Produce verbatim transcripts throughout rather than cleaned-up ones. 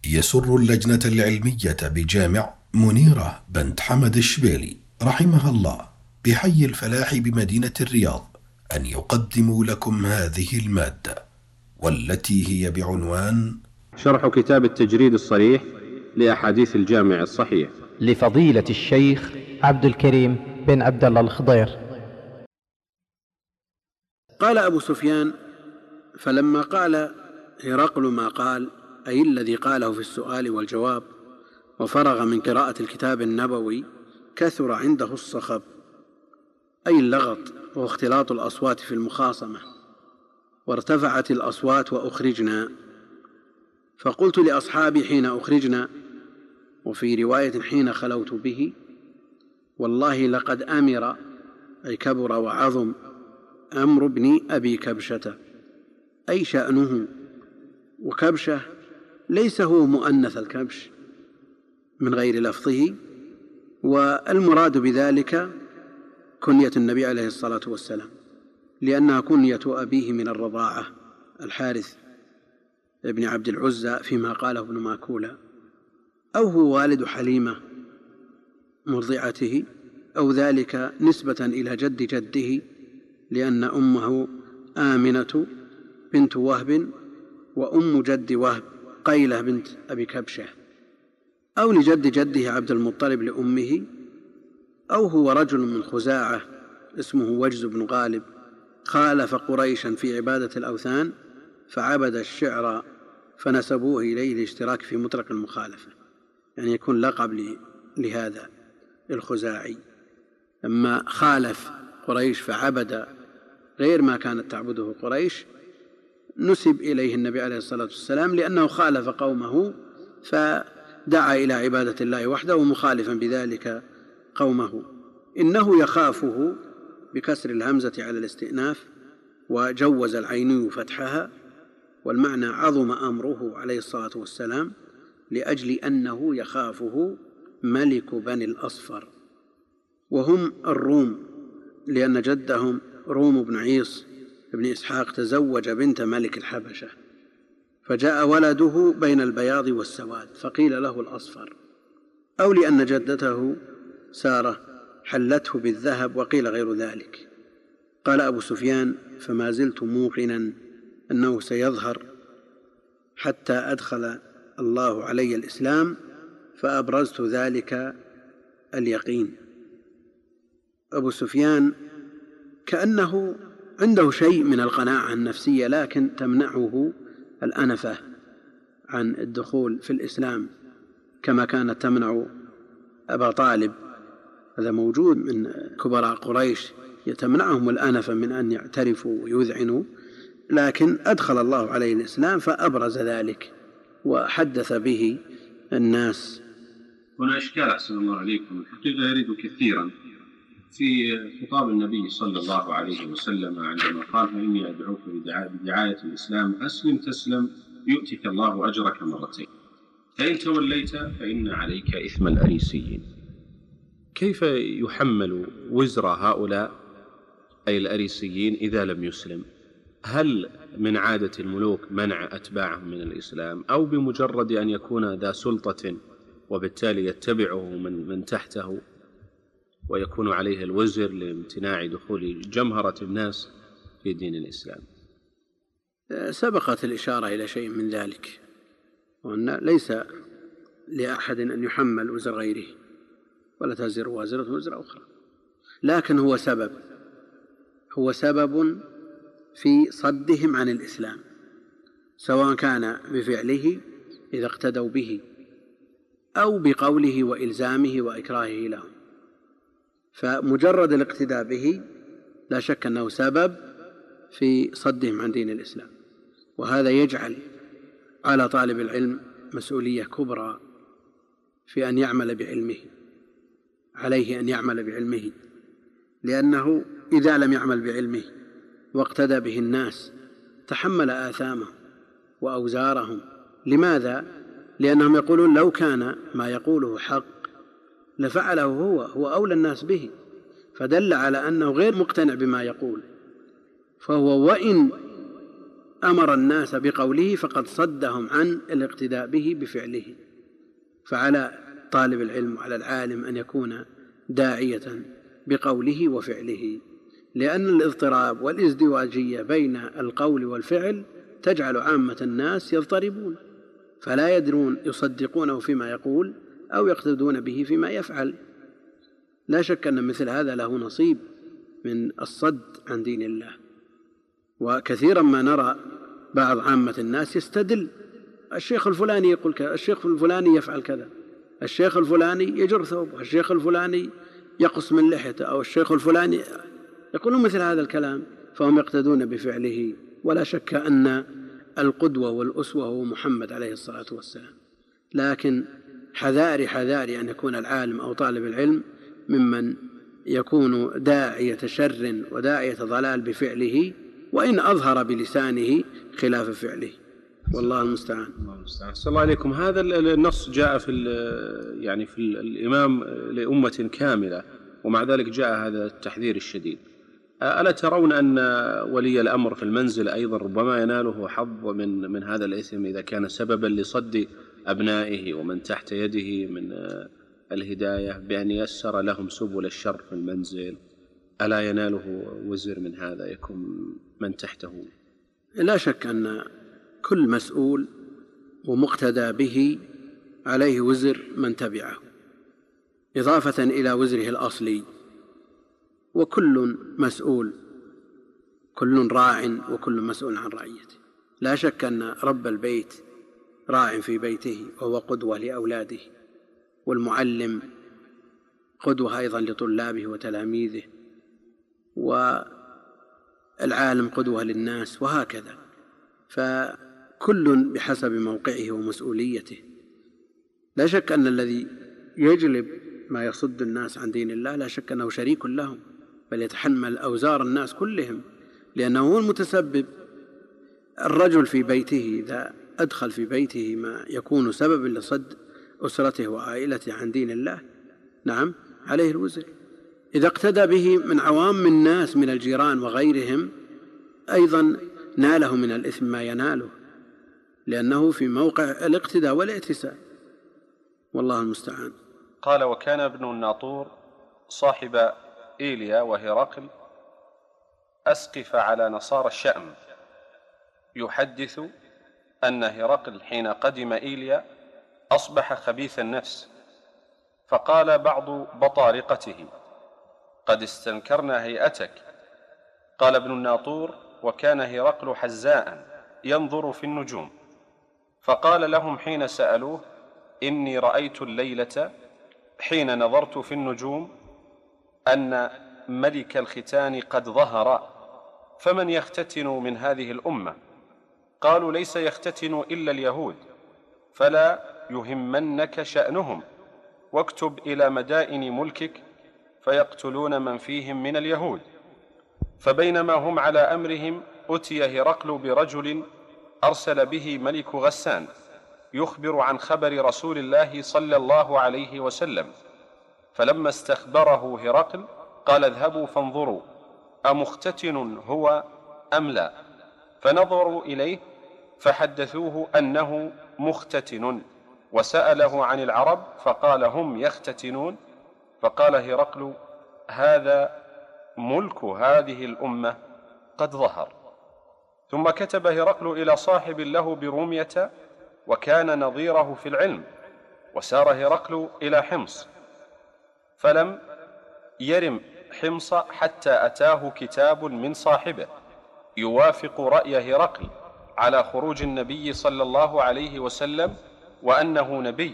يسر اللجنة العلمية بجامع منيرة بنت حمد الشبيلي رحمها الله بحي الفلاح بمدينة الرياض أن يقدموا لكم هذه المادة، والتي هي بعنوان شرح كتاب التجريد الصريح لأحاديث الجامع الصحيح لفضيلة الشيخ عبد الكريم بن عبد الله الخضير. قال أبو سفيان: فلما قال هرقل ما قال، أي الذي قاله في السؤال والجواب، وفرغ من قراءة الكتاب النبوي، كثر عنده الصخب، أي اللغط واختلاط الأصوات في المخاصمة، وارتفعت الأصوات وأخرجنا. فقلت لأصحابي حين أخرجنا، وفي رواية حين خلوت به: والله لقد أمر، أي كبر وعظم، أمر ابن أبي كبشة، أي شأنه. وكبشة ليس هو مؤنث الكبش من غير لفظه، والمراد بذلك كنية النبي عليه الصلاة والسلام، لأنها كنية أبيه من الرضاعة الحارث ابن عبد العزى فيما قاله ابن ماكولة، أو هو والد حليمة مرضعته، أو ذلك نسبة إلى جد جده، لأن أمه آمنة بنت وهب، وأم جد وهب قيلة بنت أبي كبشة، أو لجد جده عبد المطلب لأمه، أو هو رجل من خزاعة اسمه وجز بن غالب خالف قريشا في عبادة الأوثان، فعبد الشعر فنسبوه إليه الاشتراك في مطلق المخالفة، يعني يكون لقب لهذا الخزاعي. لما خالف قريش فعبد غير ما كانت تعبده قريش، نسب إليه النبي عليه الصلاة والسلام، لأنه خالف قومه فدعا إلى عبادة الله وحده ومخالفا بذلك قومه. إنه يخافه بكسر الهمزة على الاستئناف، وجوز العيني فتحها، والمعنى عظم أمره عليه الصلاة والسلام، لأجل أنه يخافه ملك بني الأصفر، وهم الروم، لأن جدهم روم بن عيص بن إسحاق تزوج بنت ملك الحبشة، فجاء ولده بين البياض والسواد فقيل له الأصفر، أو لأن جدته سارة حلته بالذهب، وقيل غير ذلك. قال أبو سفيان: فما زلت موقنا أنه سيظهر حتى أدخل الله علي الإسلام، فأبرزت ذلك اليقين. أبو سفيان كأنه عنده شيء من القناعة النفسية، لكن تمنعه الأنفة عن الدخول في الإسلام كما كانت تمنع أبا طالب. هذا موجود من كبراء قريش، يتمنعهم الأنفة من أن يعترفوا ويذعنوا، لكن أدخل الله عليه الإسلام فأبرز ذلك وحدث به الناس. هنا إشكال أحسن الله عليكم، الحقيقة يرد كثيرا في خطاب النبي صلى الله عليه وسلم عندما قال: فإني أدعوك بدعاية الإسلام أسلم تسلم يؤتك الله أجرك مرتين، فإن توليت فإن عليك إثم الأريسيين. كيف يحمل وزر هؤلاء أي الأريسيين إذا لم يسلم؟ هل من عادة الملوك منع أتباعهم من الإسلام، أو بمجرد أن يكون ذا سلطة وبالتالي يتبعه من, من تحته ويكون عليه الوزر لامتناع دخول جمهرة الناس في دين الإسلام؟ سبقت الإشارة إلى شيء من ذلك، وأن ليس لأحد أن يحمل وزر غيره، ولا تزر وازرة وزر أخرى، لكن هو سبب هو سبب في صدهم عن الإسلام، سواء كان بفعله إذا اقتدوا به، أو بقوله وإلزامه وإكراهه لهم. فمجرد الاقتداء به لا شك أنه سبب في صدهم عن دين الإسلام، وهذا يجعل على طالب العلم مسؤولية كبرى في أن يعمل بعلمه، عليه أن يعمل بعلمه، لأنه إذا لم يعمل بعلمه واقتدى به الناس تحمل آثامهم وأوزارهم. لماذا؟ لأنهم يقولون لو كان ما يقوله حق لفعله هو هو أولى الناس به، فدل على أنه غير مقتنع بما يقول، فهو وإن أمر الناس بقوله فقد صدهم عن الاقتداء به بفعله. فعلى طالب العلم وعلى العالم أن يكون داعية بقوله وفعله، لأن الاضطراب والازدواجية بين القول والفعل تجعل عامة الناس يضطربون، فلا يدرون يصدقونه فيما يقول أو يقتدون به فيما يفعل. لا شك أن مثل هذا له نصيب من الصد عن دين الله. وكثيرا ما نرى بعض عامة الناس يستدل، الشيخ الفلاني يقول كذا، الشيخ الفلاني يفعل كذا، الشيخ الفلاني يجر ثوبه، الشيخ الفلاني يقص من لحيته، أو الشيخ الفلاني يقولون مثل هذا الكلام، فهم يقتدون بفعله. ولا شك أن القدوة والأسوة هو محمد عليه الصلاة والسلام، لكن حذاري حذاري أن يكون العالم أو طالب العلم ممن يكون داعية شر وداعية ضلال بفعله، وإن أظهر بلسانه خلاف فعله، والله المستعان. أحسن الله عليكم. هذا النص جاء في يعني في الإمام لأمة كاملة، ومع ذلك جاء هذا التحذير الشديد. ألا ترون أن ولي الأمر في المنزل أيضا ربما يناله حظ من من هذا الإثم إذا كان سببا لصد أبنائه ومن تحت يده من الهداية بأن يسر لهم سبل الشر في المنزل؟ ألا يناله وزر من هذا يكون من تحته؟ لا شك أن كل مسؤول ومقتدى به عليه وزر من تبعه، إضافة إلى وزره الأصلي. وكل مسؤول، كل راع وكل مسؤول عن رعيته. لا شك أن رب البيت راع في بيته وهو قدوة لأولاده، والمعلم قدوة أيضا لطلابه وتلاميذه، والعالم قدوة للناس، وهكذا. فكل بحسب موقعه ومسؤوليته. لا شك أن الذي يجلب ما يصد الناس عن دين الله لا شك أنه شريك لهم، بل يتحمل أوزار الناس كلهم، لأنه هو المتسبب. الرجل في بيته إذا أدخل في بيته ما يكون سببا لصد أسرته وعائلته عن دين الله، نعم عليه الوزر. إذا اقتدى به من عوام الناس من الجيران وغيرهم أيضا ناله من الإثم ما يناله، لأنه في موقع الاقتداء والاعتساء، والله المستعان. قال: وكان ابن الناطور صاحب إيليا وهرقل أسقف على نصارى الشأم، يحدث أن هرقل حين قدم إيليا أصبح خبيث النفس، فقال بعض بطارقته: قد استنكرنا هيئتك. قال ابن الناطور: وكان هرقل حزاء ينظر في النجوم، فقال لهم حين سألوه: إني رأيت الليلة حين نظرت في النجوم أن ملك الختان قد ظهر، فمن يختتن من هذه الأمة؟ قالوا: ليس يختتن إلا اليهود، فلا يهمنك شأنهم، واكتب إلى مدائن ملكك فيقتلون من فيهم من اليهود. فبينما هم على أمرهم أتي هرقل برجل أرسل به ملك غسان يخبر عن خبر رسول الله صلى الله عليه وسلم، فلما استخبره هرقل قال: اذهبوا فانظروا أمختتن هو أم لا؟ فنظروا إليه فحدثوه أنه مختتن، وسأله عن العرب فقال: هم يختتنون. فقال هرقل: هذا ملك هذه الأمة قد ظهر. ثم كتب هرقل إلى صاحب له برومية وكان نظيره في العلم، وسار هرقل إلى حمص، فلم يرم حمص حتى أتاه كتاب من صاحبه يوافق رأي هرقل على خروج النبي صلى الله عليه وسلم وأنه نبي،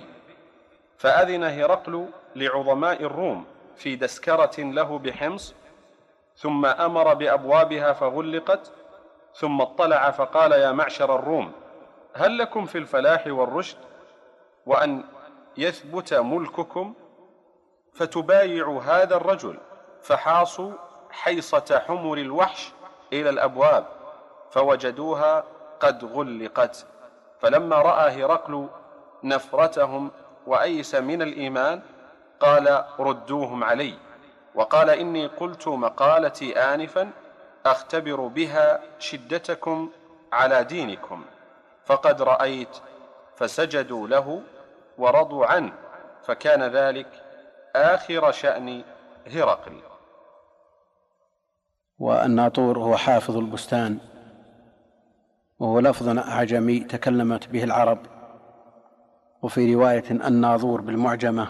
فأذن هرقل لعظماء الروم في دسكرة له بحمص، ثم أمر بأبوابها فغلقت، ثم اطلع فقال: يا معشر الروم، هل لكم في الفلاح والرشد وأن يثبت ملككم فتبايعوا هذا الرجل؟ فحاصوا حيصة حمر الوحش إلى الأبواب فوجدوها قد غلقت. فلما رأى هرقل نفرتهم وأيس من الإيمان قال: ردوهم علي. وقال: إني قلت مقالتي آنفا أختبر بها شدتكم على دينكم، فقد رأيت فسجدوا له ورضوا عنه، فكان ذلك آخر شأن هرقل. والناطور هو حافظ البستان، وهو لفظ أعجمي تكلمت به العرب، وفي رواية الناظور بالمعجمة،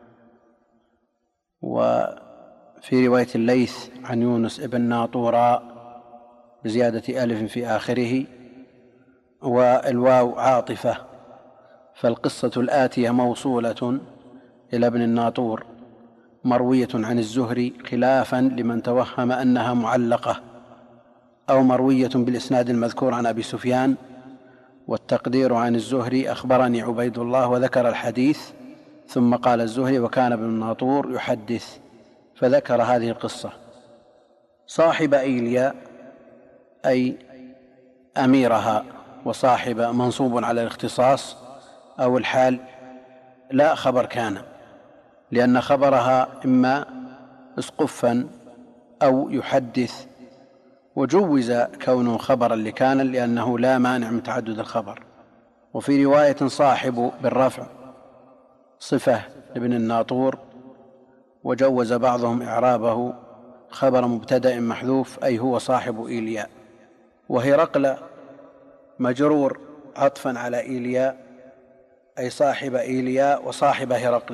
وفي رواية الليث عن يونس ابن ناطورا بزيادة ألف في آخره، والواو عاطفة، فالقصة الآتية موصولة إلى ابن الناطور مروية عن الزهري، خلافا لمن توهم أنها معلقة، أو مروية بالإسناد المذكور عن أبي سفيان، والتقدير عن الزهري أخبرني عبيد الله وذكر الحديث، ثم قال الزهري وكان ابن الناطور يحدث، فذكر هذه القصة. صاحب إيليا أي أميرها، وصاحب منصوب على الاختصاص أو الحال، لا خبر كان، لأن خبرها إما اسقفا أو يحدث، وجوز كونه خبرا لكان لأنه لا مانع من تعدد الخبر. وفي رواية صاحب بالرفع صفة لابن الناطور، وجوز بعضهم إعرابه خبر مبتدأ محذوف أي هو صاحب إيليا. وهرقل مجرور عطفا على إيليا أي صاحب إيليا وصاحب هرقل.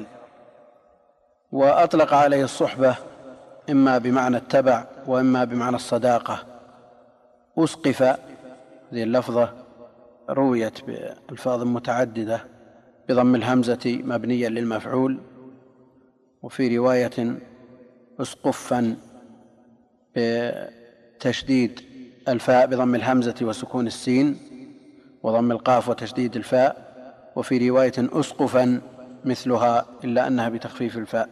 وأطلق عليه الصحبة إما بمعنى التبع وإما بمعنى الصداقة. أسقف، هذه اللفظة رويت بألفاظ متعددة بضم الهمزة مبنيا للمفعول، وفي رواية أسقفا بتشديد الفاء بضم الهمزة وسكون السين وضم القاف وتشديد الفاء، وفي رواية أسقفا مثلها إلا أنها بتخفيف الفاء.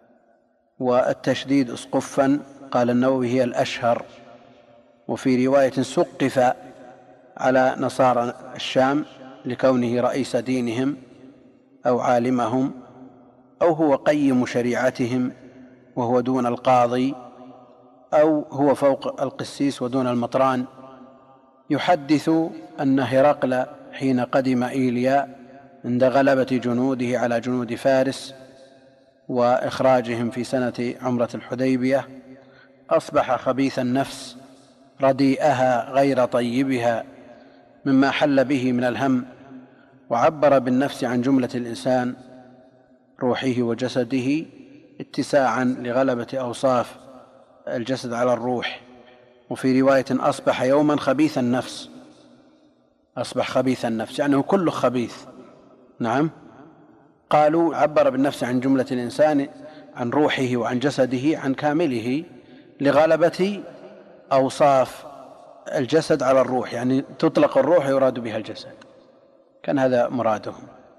والتشديد أسقفا قال النووي هي الأشهر. وفي رواية سقف على نصارى الشام لكونه رئيس دينهم أو عالمهم، أو هو قيم شريعتهم وهو دون القاضي، أو هو فوق القسيس ودون المطران. يحدث أن هرقل حين قدم إيليا عند غلبة جنوده على جنود فارس وإخراجهم في سنة عمرة الحديبية أصبح خبيث النفس رديئها غير طيبها مما حل به من الهم، وعبر بالنفس عن جملة الإنسان روحه وجسده اتساعا لغلبة أوصاف الجسد على الروح. وفي رواية أصبح يوما خبيث النفس، أصبح خبيث النفس يعني كله خبيث. نعم، قالوا عبر بالنفس عن جملة الإنسان عن روحه وعن جسده عن كامله لغلبة أوصاف الجسد على الروح، يعني تطلق الروح يراد بها الجسد، كان هذا مرادهم.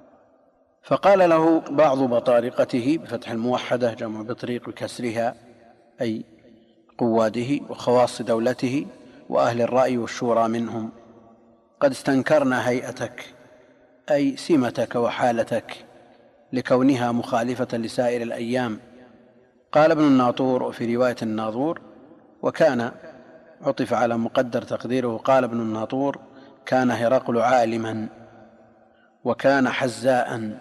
فقال له بعض بطارقته بفتح الموحدة جمع بطريق بكسرها أي قواده وخواص دولته وأهل الرأي والشورى منهم: قد استنكرنا هيئتك أي سمتك وحالتك لكونها مخالفة لسائر الأيام. قال ابن الناطور وفي رواية الناظور وكان عطف على مقدر تقديره، قال ابن الناطور كان هرقل عالما وكان حزاء،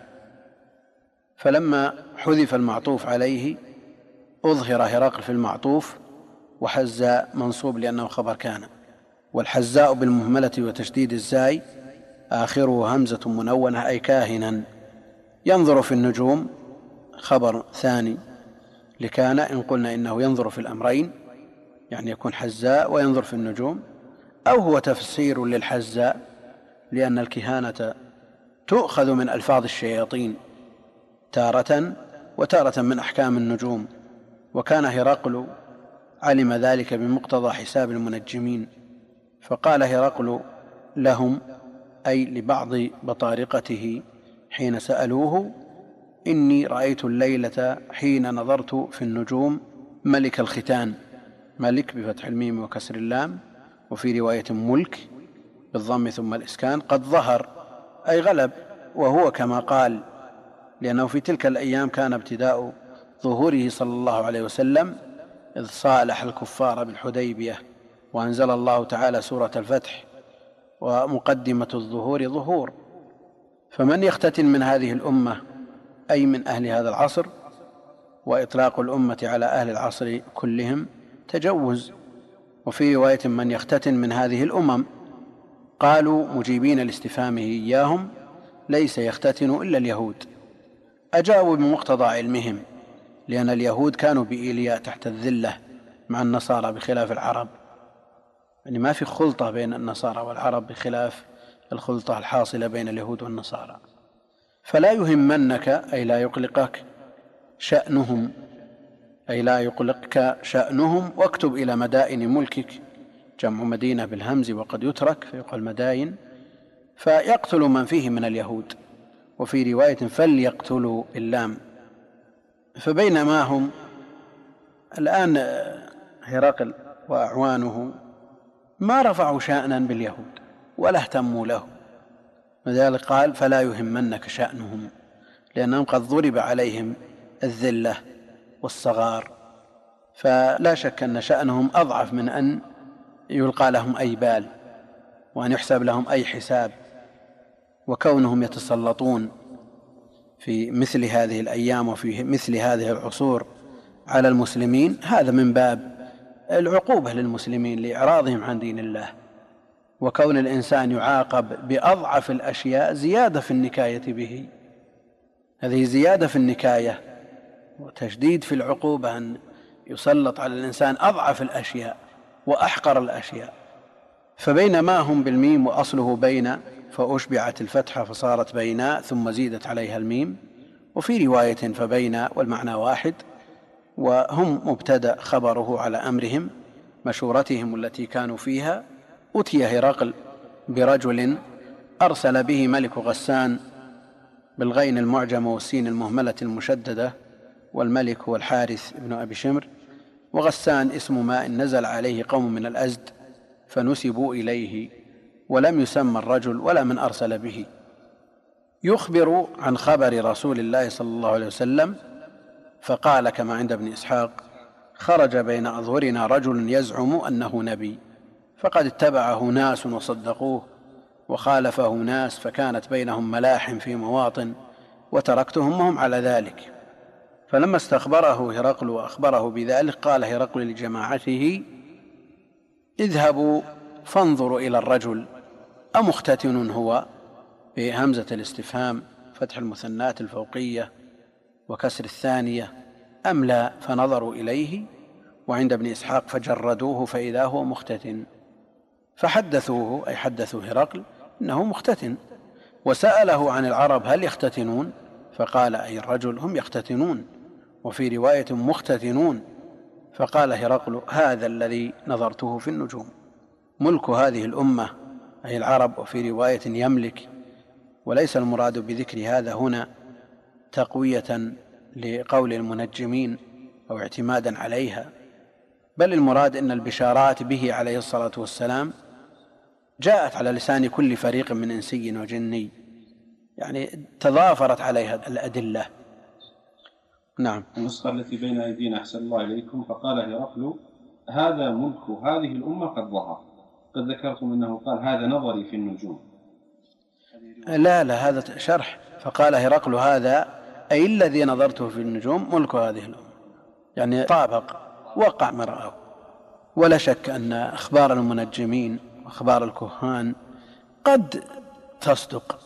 فلما حذف المعطوف عليه أظهر هرقل في المعطوف، وحزاء منصوب لأنه خبر كان. والحزاء بالمهملة وتشديد الزاي آخره همزة منونة أي كاهنا. ينظر في النجوم خبر ثاني لكان إن قلنا إنه ينظر في الأمرين، يعني يكون حزاء وينظر في النجوم، أو هو تفسير للحزاء لأن الكهانة تؤخذ من ألفاظ الشياطين تارة، وتارة من أحكام النجوم، وكان هرقل علم ذلك بمقتضى حساب المنجمين. فقال هرقل لهم أي لبعض بطارقته حين سألوه: إني رأيت الليلة حين نظرت في النجوم ملك الختان، ملك بفتح الميم وكسر اللام، وفي رواية ملك بالضم ثم الإسكان، قد ظهر أي غلب، وهو كما قال، لأنه في تلك الأيام كان ابتداء ظهوره صلى الله عليه وسلم إذ صالح الكفار بالحديبية، وأنزل الله تعالى سورة الفتح ومقدمة الظهور ظهور. فمن يختتن من هذه الأمة أي من أهل هذا العصر، وإطلاق الأمة على أهل العصر كلهم تجوز. وفي رواية من يختتن من هذه الأمم، قالوا مجيبين لاستفهامه إياهم ليس يختتن إلا اليهود. أجابوا بمقتضى علمهم، لأن اليهود كانوا بإيلياء تحت الذلة مع النصارى بخلاف العرب، يعني ما في خلطة بين النصارى والعرب بخلاف الخلطة الحاصلة بين اليهود والنصارى. فلا يهمنك أي لا يقلقك شأنهم، أي لا يقلقك شأنهم، واكتب إلى مدائن ملكك، جمع مدينة بالهمز وقد يترك فيقال مدائن، فيقتل من فيه من اليهود. وفي رواية فليقتلوا باللام. فبينما هم الآن هرقل وأعوانه ما رفعوا شأنا باليهود ولا اهتموا له، لذلك قال فلا يهمنك شأنهم، لأنهم قد ضرب عليهم الذلة والصغار، فلا شك أن شأنهم أضعف من أن يلقى لهم أي بال وأن يحسب لهم أي حساب. وكونهم يتسلطون في مثل هذه الأيام وفي مثل هذه العصور على المسلمين هذا من باب العقوبة للمسلمين لإعراضهم عن دين الله. وكون الإنسان يعاقب بأضعف الأشياء زيادة في النكاية به، هذه زيادة في النكاية وتشديد في العقوبة، أن يسلط على الإنسان أضعف الأشياء وأحقر الأشياء. فبينما هم بالميم وأصله بين، فأشبعت الفتحة فصارت بينا ثم زيدت عليها الميم. وفي رواية فبين والمعنى واحد، وهم مبتدأ خبره على أمرهم مشورتهم التي كانوا فيها. أتي هرقل برجل أرسل به ملك غسان بالغين المعجمة والسين المهملة المشددة، والملك هو الحارث بن أبي شمر، وغسان اسم ماء نزل عليه قوم من الأزد فنسبوا إليه، ولم يسمى الرجل ولا من أرسل به. يخبر عن خبر رسول الله صلى الله عليه وسلم فقال كما عند ابن إسحاق: خرج بين أظهرنا رجل يزعم أنه نبي، فقد اتبعه ناس وصدقوه، وخالفه ناس، فكانت بينهم ملاحم في مواطن، وتركتهم وهم على ذلك. فلما استخبره هرقل وأخبره بذلك قال هرقل لجماعته: اذهبوا فانظروا إلى الرجل أمختتن هو، بهمزة الاستفهام فتح المثنات الفوقية وكسر الثانية، أم لا؟ فنظروا إليه. وعند ابن إسحاق فجردوه فإذا هو مختتن، فحدثوه أي حدثوا هرقل إنه مختتن، وسأله عن العرب هل يختتنون؟ فقال أي الرجل هم يختتنون، وفي رواية مختتنون. فقال هرقل: هذا الذي نظرته في النجوم. ملك هذه الأمة أي العرب، وفي رواية يملك، وليس المراد بذكر هذا هنا تقوية لقول المنجمين أو اعتمادا عليها، بل المراد أن البشارات به عليه الصلاة والسلام جاءت على لسان كل فريق من إنسي وجني، يعني تضافرت عليها الأدلة. نعم. النسخة التي بين أيدينا أحسن الله إليكم، فقال هرقل: هذا ملك هذه الأمة قد ظهر. قد ذكرتم أنه قال هذا نظري في النجوم. لا لا، هذا شرح. فقال هرقل: هذا أي الذي نظرته في النجوم ملك هذه الأمة، يعني طابق وقع ما رأه. ولا شك أن أخبار المنجمين وأخبار الكهان قد تصدق،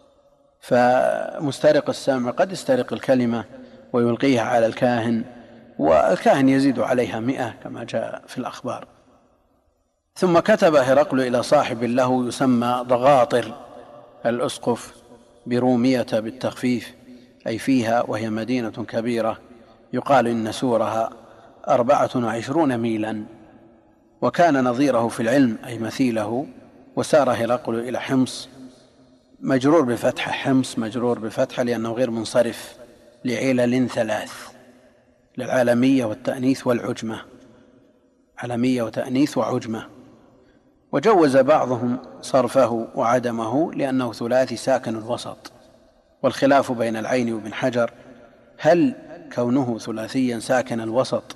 فمسترق السمع قد يسترق الكلمة ويلقيها على الكاهن، والكاهن يزيد عليها مئة كما جاء في الأخبار. ثم كتب هرقل إلى صاحب له يسمى ضغاطر الأسقف برومية بالتخفيف، أي فيها، وهي مدينة كبيرة يقال إن سورها أربعة وعشرون ميلا، وكان نظيره في العلم أي مثيله. وسار هرقل إلى حمص، مجرور بفتحة، حمص مجرور بفتحة لأنه غير منصرف لعلل ثلاث: للعالمية والتأنيث والعجمة، علمية وتأنيث وعجمة. وجوز بعضهم صرفه وعدمه لأنه ثلاثي ساكن الوسط، والخلاف بين العين وابن حجر هل كونه ثلاثيا ساكن الوسط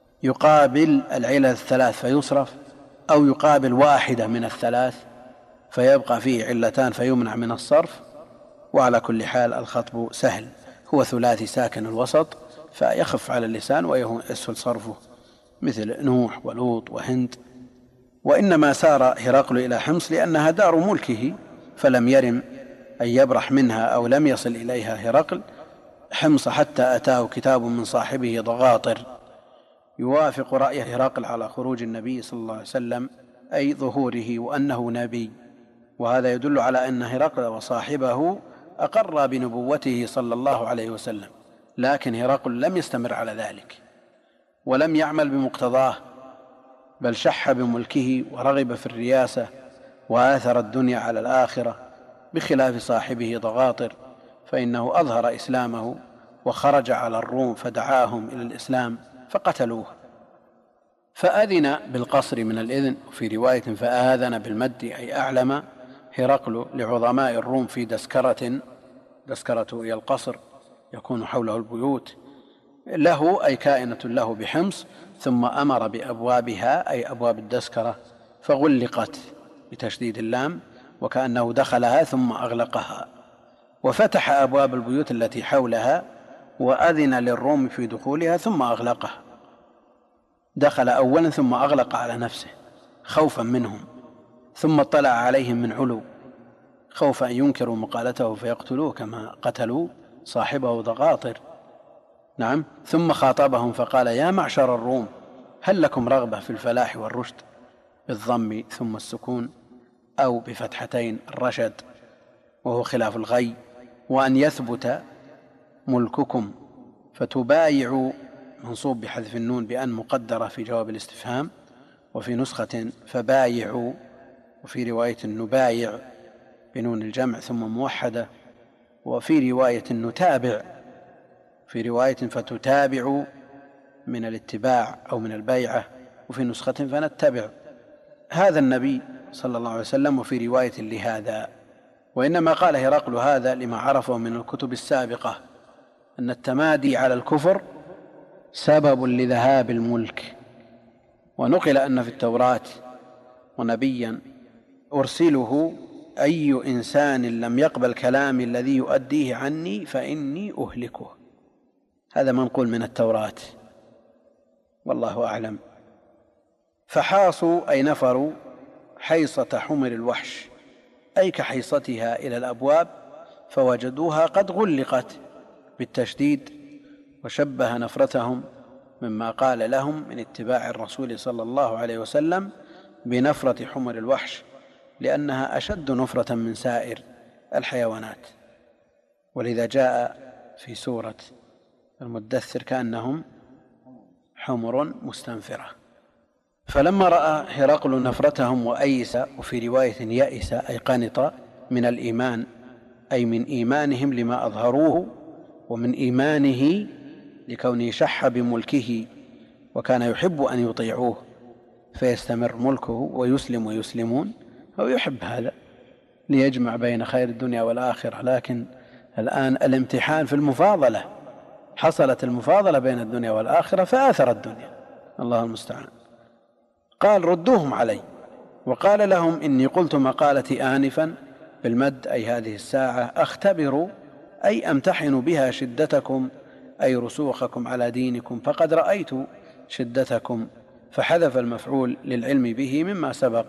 يقابل العلل الثلاث فيصرف، أو يقابل واحدة من الثلاث فيبقى فيه علتان فيمنع من الصرف. وعلى كل حال الخطب سهل، هو ثلاثي ساكن الوسط فيخف على اللسان ويسهل صرفه، مثل نوح ولوط وهند. وإنما سار هرقل إلى حمص لأنها دار ملكه، فلم يرم أن يبرح منها أو لم يصل إليها هرقل حمص حتى أتاه كتاب من صاحبه ضغاطر يوافق رأي هرقل على خروج النبي صلى الله عليه وسلم، أي ظهوره وأنه نبي. وهذا يدل على أن هرقل وصاحبه أقر بنبوته صلى الله عليه وسلم، لكن هرقل لم يستمر على ذلك ولم يعمل بمقتضاه، بل شح بملكه ورغب في الرياسة وآثر الدنيا على الآخرة، بخلاف صاحبه ضغاطر فإنه أظهر إسلامه وخرج على الروم فدعاهم إلى الإسلام فقتلوه. فأذن بالقصر من الإذن، وفي رواية فآذن بالمد أي أعلم هرقل لعظماء الروم في دسكرة، دسكرة هي القصر يكون حوله البيوت، له أي كائنة له بحمص، ثم أمر بأبوابها أي أبواب الدسكرة فغلقت بتشديد اللام وكأنه دخلها ثم أغلقها، وفتح أبواب البيوت التي حولها وأذن للروم في دخولها ثم أغلقها. دخل أولا ثم أغلق على نفسه خوفا منهم، ثم اطلع عليهم من علو خوف أن ينكروا مقالته فيقتلوه كما قتلوا صاحبه ضغاطر. نعم. ثم خاطبهم فقال: يا معشر الروم، هل لكم رغبة في الفلاح والرشد بالضم ثم السكون، أو بفتحتين الرشد وهو خلاف الغي، وأن يثبت ملككم فتبايعوا منصوب بحذف النون بأن مقدرة في جواب الاستفهام، وفي نسخة فبايعوا، وفي رواية نبايع بنون الجمع ثم موحدة، وفي رواية نتابع، في رواية فتتابعوا من الاتباع أو من البيعة، وفي نسخة فنتبع. هذا النبي صلى الله عليه وسلم، وفي رواية لهذا. وإنما قال هرقل هذا لما عرفه من الكتب السابقة أن التمادي على الكفر سبب لذهاب الملك. ونقل أن في التوراة: ونبيا أرسله أي إنسان لم يقبل كلامي الذي يؤديه عني فإني أهلكه. هذا منقول من التوراة والله أعلم. فحاصوا أي نفروا حيصة حمر الوحش، أي كحيصتها إلى الأبواب، فوجدوها قد غلقت بالتشديد، وشبه نفرتهم مما قال لهم من اتباع الرسول صلى الله عليه وسلم بنفرة حمر الوحش، لأنها أشد نفرة من سائر الحيوانات. ولذا جاء في سورة المدثر كأنهم حمر مستنفرة. فلما رأى هرقل نفرتهم وأيس، وفي رواية يأس أي قنط من الإيمان، أي من إيمانهم لما أظهروه، ومن إيمانه لكونه شح بملكه وكان يحب أن يطيعوه فيستمر ملكه ويسلم ويسلمون، أو يحب هذا ليجمع بين خير الدنيا والآخرة. لكن الآن الامتحان في المفاضلة، حصلت المفاضلة بين الدنيا والآخرة فآثر الدنيا، الله المستعان. قال: ردوهم علي. وقال لهم: إني قلت مقالتي آنفا بالمد أي هذه الساعة أختبر أي أمتحن بها شدتكم أي رسوخكم على دينكم، فقد رأيت شدتكم، فحذف المفعول للعلم به مما سبق.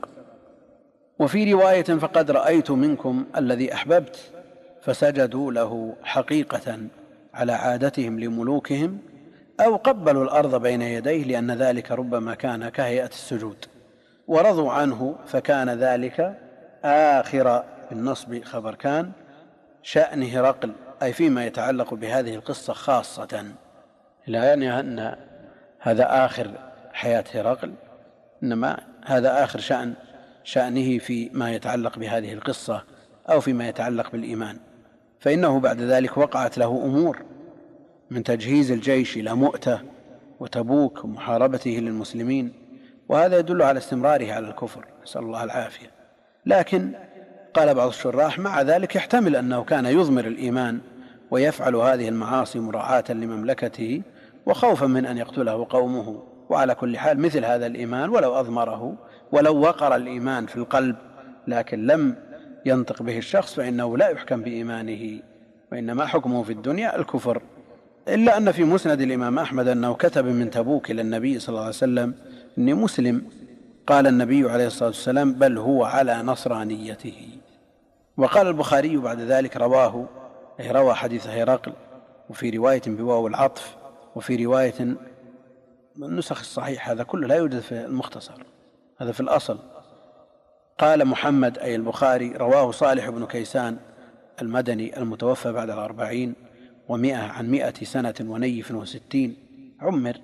وفي رواية فقد رأيت منكم الذي أحببت، فسجدوا له حقيقة على عادتهم لملوكهم، أو قبلوا الأرض بين يديه، لأن ذلك ربما كان كهيئة السجود، ورضوا عنه، فكان ذلك آخر بالنصب خبر كان شأن هرقل، أي فيما يتعلق بهذه القصة خاصة، لا يعني أن هذا آخر حياة هرقل، إنما هذا آخر شأن شأنه فيما يتعلق بهذه القصة أو فيما يتعلق بالإيمان. فإنه بعد ذلك وقعت له أمور من تجهيز الجيش إلى مؤتة وتبوك ومحاربته للمسلمين، وهذا يدل على استمراره على الكفر، نسأل الله العافية. لكن قال بعض الشراح: مع ذلك يحتمل أنه كان يضمر الإيمان ويفعل هذه المعاصي مراعاة لمملكته وخوفا من أن يقتله قومه. وعلى كل حال مثل هذا الإيمان ولو أضمره، ولو وقر الإيمان في القلب لكن لم ينطق به الشخص فإنه لا يحكم بإيمانه، وإنما حكمه في الدنيا الكفر. إلا أن في مسند الإمام أحمد أنه كتب من تبوك إلى النبي صلى الله عليه وسلم إني مسلم، قال النبي عليه الصلاة والسلام بل هو على نصرانيته. وقال البخاري بعد ذلك رواه، أي روى حديث هرقل، وفي رواية بواو العطف، وفي رواية النسخ الصحيح، هذا كله لا يوجد في المختصر، هذا في الأصل. قال محمد أي البخاري رواه صالح بن كيسان المدني المتوفى بعد الأربعين ومئة عن مئة سنة ونيف وستين، عمر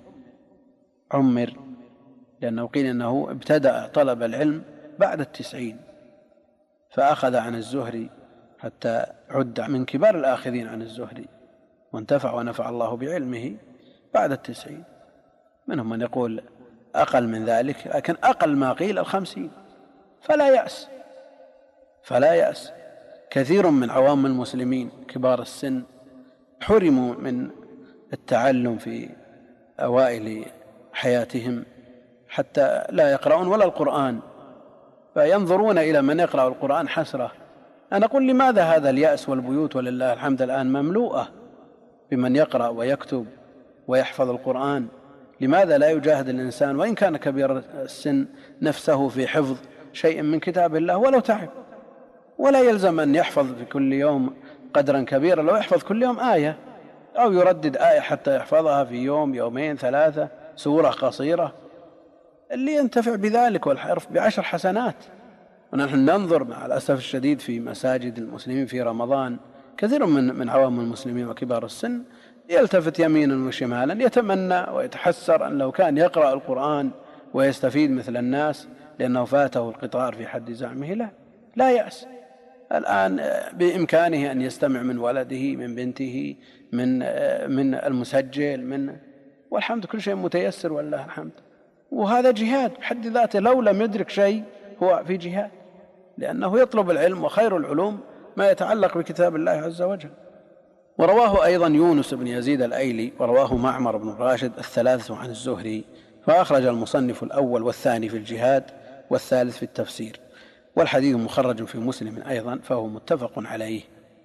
عمر لأنه قيل أنه ابتدأ طلب العلم بعد التسعين، فأخذ عن الزهري حتى عد من كبار الآخذين عن الزهري، وانتفع ونفع الله بعلمه بعد التسعين. منهم من يقول أقل من ذلك، لكن أقل ما قيل الخمسين، فلا يأس فلا يأس. كثير من عوام المسلمين كبار السن حرموا من التعلم في أوائل حياتهم حتى لا يقرؤون ولا القرآن، فينظرون إلى من يقرأ القرآن حسرة. أنا أقول لماذا هذا اليأس؟ والبيوت ولله الحمد الآن مملوءة بمن يقرأ ويكتب ويحفظ القرآن. لماذا لا يجاهد الإنسان وإن كان كبير السن نفسه في حفظ شيء من كتاب الله ولو تعب؟ ولا يلزم أن يحفظ في كل يوم قدرا كبيرا، لو يحفظ كل يوم آية أو يردد آية حتى يحفظها في يوم يومين ثلاثة، سورة قصيرة، اللي ينتفع بذلك والحرف بعشر حسنات. ونحن ننظر مع الأسف الشديد في مساجد المسلمين في رمضان كثير من من عوام المسلمين وكبار السن يلتفت يمينا وشمالا، يتمنى ويتحسر أن لو كان يقرأ القرآن ويستفيد مثل الناس لأنه فاته القطار في حد زعمه. لا لا يأس، الآن بإمكانه أن يستمع من ولده، من بنته، من من المسجل، من والحمد كل شيء متيسر والله الحمد. وهذا جهاد بحد ذاته، لو لم يدرك شيء هو في جهاد، لأنه يطلب العلم، وخير العلوم ما يتعلق بكتاب الله عز وجل. ورواه أيضا يونس بن يزيد الأيلي، ورواه معمر بن راشد الثلاثة عن الزهري، فأخرج المصنف الأول والثاني في الجهاد والثالث في التفسير، والحديث مخرج في مسلم أيضا، فهو متفق عليه.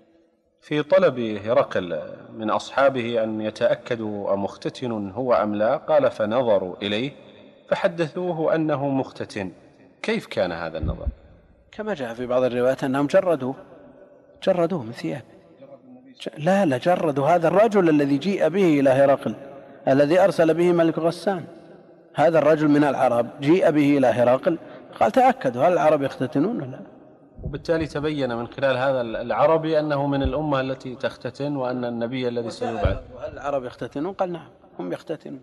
في طلب هرقل من أصحابه أن يتأكدوا أمختتن هو أم لا، قال فنظروا إليه فحدثوه أنه مختتن. كيف كان هذا النظر؟ كما جاء في بعض الروايات أنهم جردوه جردوه من ثياب. لا لا جردوا هذا الرجل الذي جيء به إلى هرقل، الذي أرسل به ملك غسان، هذا الرجل من العرب جيء به إلى هرقل، قال تأكدوا هل العرب يختتنون ولا؟ وبالتالي تبين من خلال هذا العربي أنه من الأمة التي تختتن، وأن النبي الذي سيبعث. هل العرب يختتنون؟ قال نعم هم يختتنون.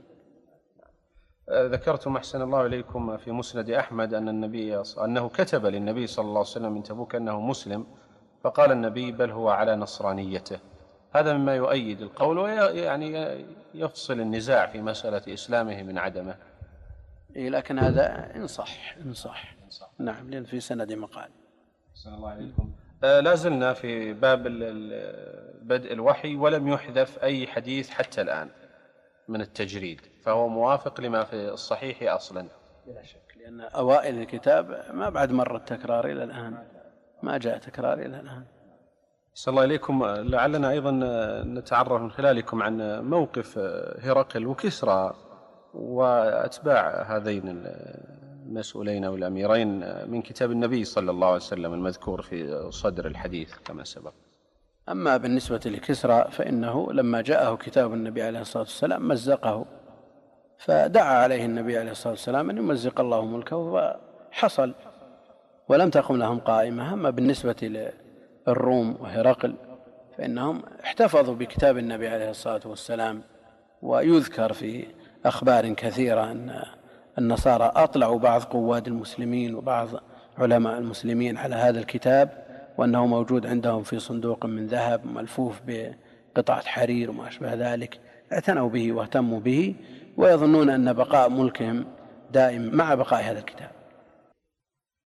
ذكرتم أحسن الله إليكم في مسند أحمد أن النبي أنه كتب للنبي صلى الله عليه وسلم من تبوك أنه مسلم، فقال النبي بل هو على نصرانيته. هذا مما يؤيد القول ويعني يفصل النزاع في مسألة إسلامه من عدمه. إيه لكن هذا إن صح إن صح نعم، لأن في سند مقال. أحسن الله إليكم. آه لا زلنا في باب بدء الوحي، ولم يحذف أي حديث حتى الآن من التجريد، فهو موافق لما في الصحيح أصلا بلا شك، لأن أوائل الكتاب ما بعد مر التكرار إلى الآن، ما جاء تكرار إلى الآن. صلى الله عليكم. لعلنا أيضا نتعرف من خلالكم عن موقف هرقل وكسرى وأتباع هذين المسؤولين أو الأميرين من كتاب النبي صلى الله عليه وسلم المذكور في صدر الحديث كما سبق. أما بالنسبة لكسرى فإنه لما جاءه كتاب النبي عليه الصلاة والسلام مزقه، فدعا عليه النبي عليه الصلاة والسلام أن يمزق الله ملكه، وحصل ولم تقم لهم قائمة. أما بالنسبة للروم وهرقل فإنهم احتفظوا بكتاب النبي عليه الصلاة والسلام، ويذكر في أخبار كثيرة أن النصارى أطلعوا بعض قواد المسلمين وبعض علماء المسلمين على هذا الكتاب، وأنه موجود عندهم في صندوق من ذهب ملفوف بقطعة حرير وما أشبه ذلك، اعتنوا به واهتموا به، ويظنون أن بقاء ملكهم دائم مع بقاء هذا الكتاب.